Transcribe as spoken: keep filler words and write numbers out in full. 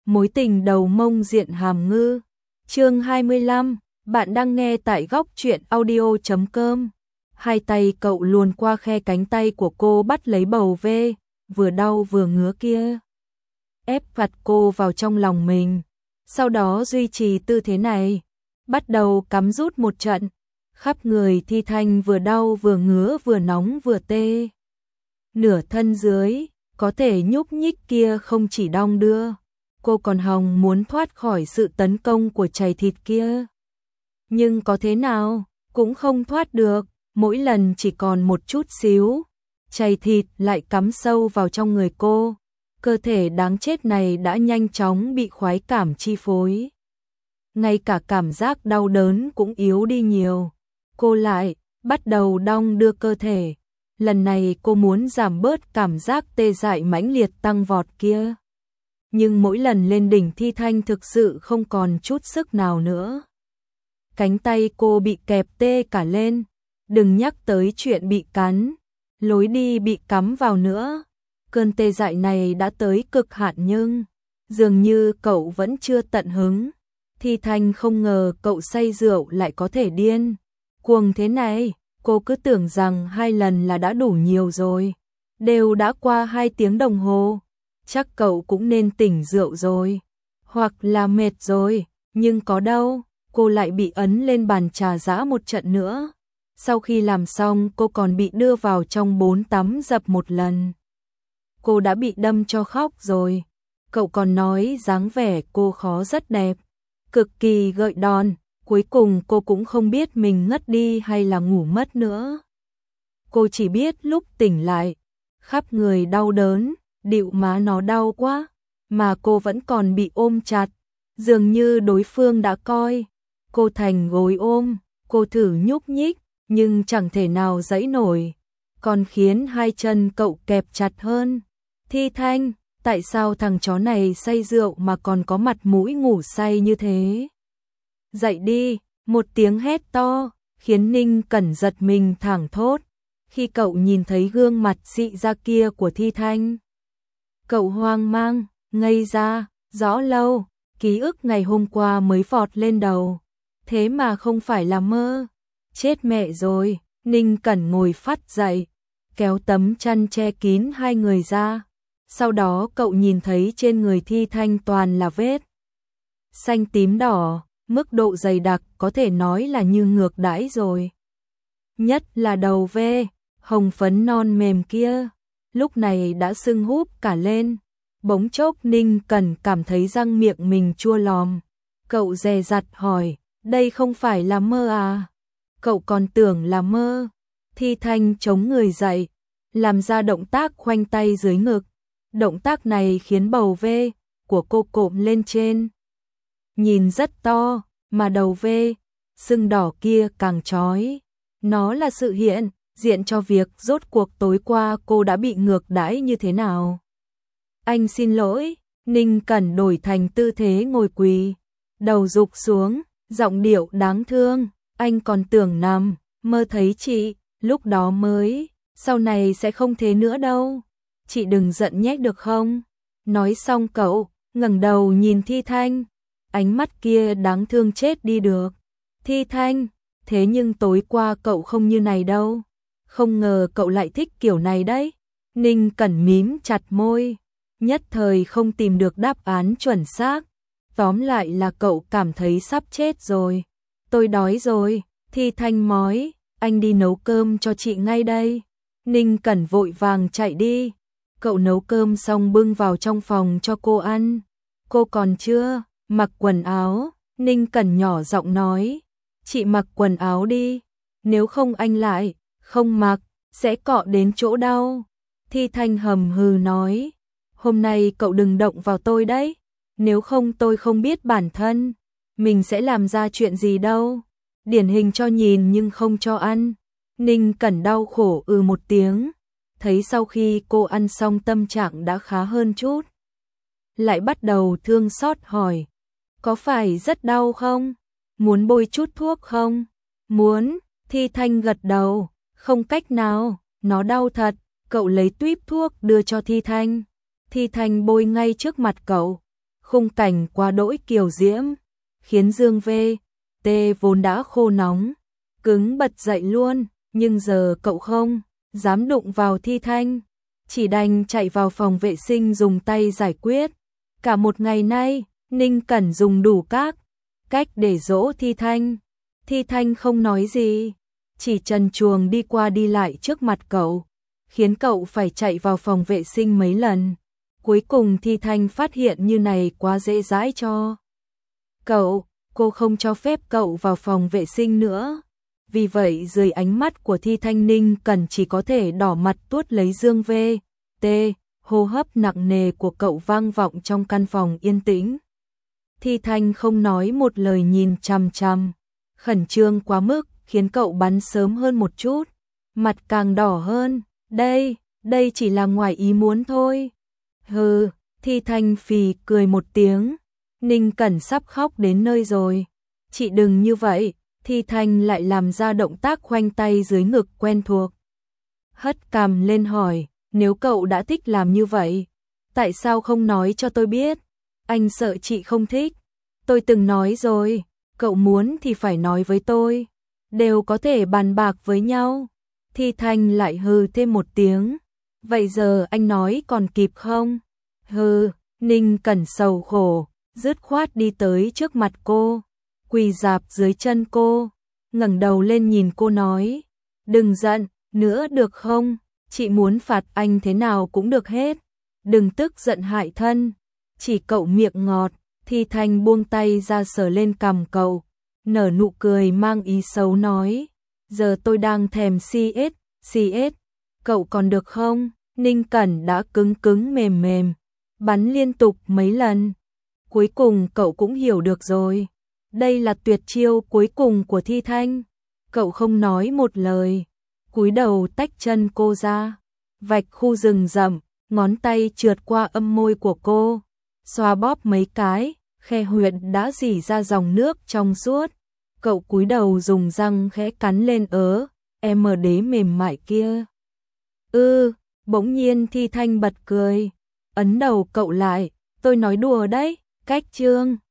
Mối tình đầu mông diện hàm ngư. Chương hai mươi lăm, bạn đang nghe tại góc truyện audio chấm com. Hai tay cậu luồn qua khe cánh tay của cô bắt lấy bầu vê, vừa đau vừa ngứa kia. Ép vặt cô vào trong lòng mình. Sau đó duy trì tư thế này, bắt đầu cắm rút một trận. Khắp người Thi Thanh vừa đau vừa ngứa vừa nóng vừa tê. Nửa thân dưới, có thể nhúc nhích kia không chỉ đong đưa, cô còn hòng muốn thoát khỏi sự tấn công của chày thịt kia. Nhưng có thế nào, cũng không thoát được, mỗi lần chỉ còn một chút xíu. Chày thịt lại cắm sâu vào trong người cô, cơ thể đáng chết này đã nhanh chóng bị khoái cảm chi phối. Ngay cả cảm giác đau đớn cũng yếu đi nhiều, cô lại bắt đầu đong đưa cơ thể. Lần này cô muốn giảm bớt cảm giác tê dại mãnh liệt tăng vọt kia. Nhưng mỗi lần lên đỉnh Thi Thanh thực sự không còn chút sức nào nữa. Cánh tay cô bị kẹp tê cả lên, đừng nhắc tới chuyện bị cắn, lối đi bị cắm vào nữa. Cơn tê dại này đã tới cực hạn nhưng dường như cậu vẫn chưa tận hứng. Thi Thanh không ngờ cậu say rượu lại có thể điên cuồng thế này. Cô cứ tưởng rằng hai lần là đã đủ nhiều rồi. Đều đã qua hai tiếng đồng hồ. Chắc cậu cũng nên tỉnh rượu rồi. Hoặc là mệt rồi. Nhưng có đâu, cô lại bị ấn lên bàn trà giã một trận nữa. Sau khi làm xong cô còn bị đưa vào trong bồn tắm dập một lần. Cô đã bị đâm cho khóc rồi. Cậu còn nói dáng vẻ cô khó rất đẹp, cực kỳ gợi đòn. Cuối cùng cô cũng không biết mình ngất đi hay là ngủ mất nữa. Cô chỉ biết lúc tỉnh lại, khắp người đau đớn, điệu má nó đau quá, mà cô vẫn còn bị ôm chặt. Dường như đối phương đã coi cô thành gối ôm. Cô thử nhúc nhích, nhưng chẳng thể nào giãy nổi, còn khiến hai chân cậu kẹp chặt hơn. Thi Thanh, tại sao thằng chó này say rượu mà còn có mặt mũi ngủ say như thế? Dậy đi, một tiếng hét to, khiến Ninh Cẩn giật mình thảng thốt, khi cậu nhìn thấy gương mặt dị ra kia của Thi Thanh. Cậu hoang mang, ngây ra, rõ lâu, ký ức ngày hôm qua mới vọt lên đầu, thế mà không phải là mơ. Chết mẹ rồi, Ninh Cẩn ngồi phắt dậy, kéo tấm chăn che kín hai người ra. Sau đó cậu nhìn thấy trên người Thi Thanh toàn là vết xanh tím đỏ. Mức độ dày đặc có thể nói là như ngược đãi rồi. Nhất là đầu vê, hồng phấn non mềm kia, lúc này đã sưng húp cả lên. Bỗng chốc Ninh Cẩn cảm thấy răng miệng mình chua lòm. Cậu dè dặt hỏi, đây không phải là mơ à? Cậu còn tưởng là mơ. Thi Thanh chống người dậy, làm ra động tác khoanh tay dưới ngực. Động tác này khiến bầu vê của cô cộm lên trên. Nhìn rất to, mà đầu vê, sưng đỏ kia càng chói. Nó là sự hiện diện cho việc rốt cuộc tối qua cô đã bị ngược đãi như thế nào. Anh xin lỗi, Ninh Cẩn đổi thành tư thế ngồi quỳ, đầu rụp xuống, giọng điệu đáng thương. Anh còn tưởng nằm mơ thấy chị, lúc đó mới, sau này sẽ không thế nữa đâu. Chị đừng giận nhé được không? Nói xong cậu ngẩng đầu nhìn Thi Thanh, ánh mắt kia đáng thương chết đi được. Thi Thanh, thế nhưng tối qua cậu không như này đâu. Không ngờ cậu lại thích kiểu này đấy. Ninh Cẩn mím chặt môi, nhất thời không tìm được đáp án chuẩn xác. Tóm lại là cậu cảm thấy sắp chết rồi. Tôi đói rồi, Thi Thanh mói, anh đi nấu cơm cho chị ngay đây. Ninh Cẩn vội vàng chạy đi. Cậu nấu cơm xong bưng vào trong phòng cho cô ăn. Cô còn chưa mặc quần áo, Ninh Cẩn nhỏ giọng nói, chị mặc quần áo đi, nếu không anh lại không mặc, sẽ cọ đến chỗ đau. Thi Thanh hầm hừ nói, hôm nay cậu đừng động vào tôi đấy, nếu không tôi không biết bản thân mình sẽ làm ra chuyện gì đâu. Điển hình cho nhìn nhưng không cho ăn. Ninh Cẩn đau khổ ừ một tiếng, thấy sau khi cô ăn xong tâm trạng đã khá hơn chút, lại bắt đầu thương xót hỏi, có phải rất đau không? Muốn bôi chút thuốc không? Muốn. Thi Thanh gật đầu, không cách nào, nó đau thật. Cậu lấy tuýp thuốc đưa cho Thi Thanh. Thi Thanh bôi ngay trước mặt cậu, khung cảnh quá đỗi kiều diễm, khiến Dương V. T vốn đã khô nóng, cứng bật dậy luôn, nhưng giờ cậu không dám đụng vào Thi Thanh, chỉ đành chạy vào phòng vệ sinh dùng tay giải quyết. Cả một ngày nay, Ninh Cẩn dùng đủ các cách để dỗ Thi Thanh. Thi Thanh không nói gì, chỉ trần truồng đi qua đi lại trước mặt cậu, khiến cậu phải chạy vào phòng vệ sinh mấy lần. Cuối cùng Thi Thanh phát hiện như này quá dễ dãi cho cậu, cô không cho phép cậu vào phòng vệ sinh nữa. Vì vậy dưới ánh mắt của Thi Thanh, Ninh Cẩn chỉ có thể đỏ mặt tuốt lấy Dương V. T, hô hấp nặng nề của cậu vang vọng trong căn phòng yên tĩnh. Thi Thanh không nói một lời nhìn chằm chằm, khẩn trương quá mức khiến cậu bắn sớm hơn một chút, mặt càng đỏ hơn. Đây, đây chỉ là ngoài ý muốn thôi. Hừ, Thi Thanh phì cười một tiếng. Ninh Cẩn sắp khóc đến nơi rồi. Chị đừng như vậy. Thi Thanh lại làm ra động tác khoanh tay dưới ngực quen thuộc. Hất cằm lên hỏi, nếu cậu đã thích làm như vậy, tại sao không nói cho tôi biết? Anh sợ chị không thích. Tôi từng nói rồi, cậu muốn thì phải nói với tôi, đều có thể bàn bạc với nhau. Thi Thanh lại hừ thêm một tiếng. Vậy giờ anh nói còn kịp không? Hừ, Ninh Cẩn sầu khổ, dứt khoát đi tới trước mặt cô, quỳ rạp dưới chân cô, ngẩng đầu lên nhìn cô nói, đừng giận nữa được không? Chị muốn phạt anh thế nào cũng được hết, đừng tức giận hại thân. Chỉ cậu miệng ngọt. Thi Thanh buông tay ra sờ lên cằm cậu, nở nụ cười mang ý xấu nói, giờ tôi đang thèm xê ét, xê ét, cậu còn được không? Ninh Cẩn đã cứng cứng mềm mềm, bắn liên tục mấy lần. Cuối cùng cậu cũng hiểu được rồi, đây là tuyệt chiêu cuối cùng của Thi Thanh. Cậu không nói một lời, cúi đầu tách chân cô ra, vạch khu rừng rậm, ngón tay trượt qua âm môi của cô, xoa bóp mấy cái, khe huyệt đã rỉ ra dòng nước trong suốt. Cậu cúi đầu dùng răng khẽ cắn lên ớ em đế mềm mại kia. Ư, bỗng nhiên Thi Thanh bật cười, ấn đầu cậu lại, tôi nói đùa đấy, cách trương.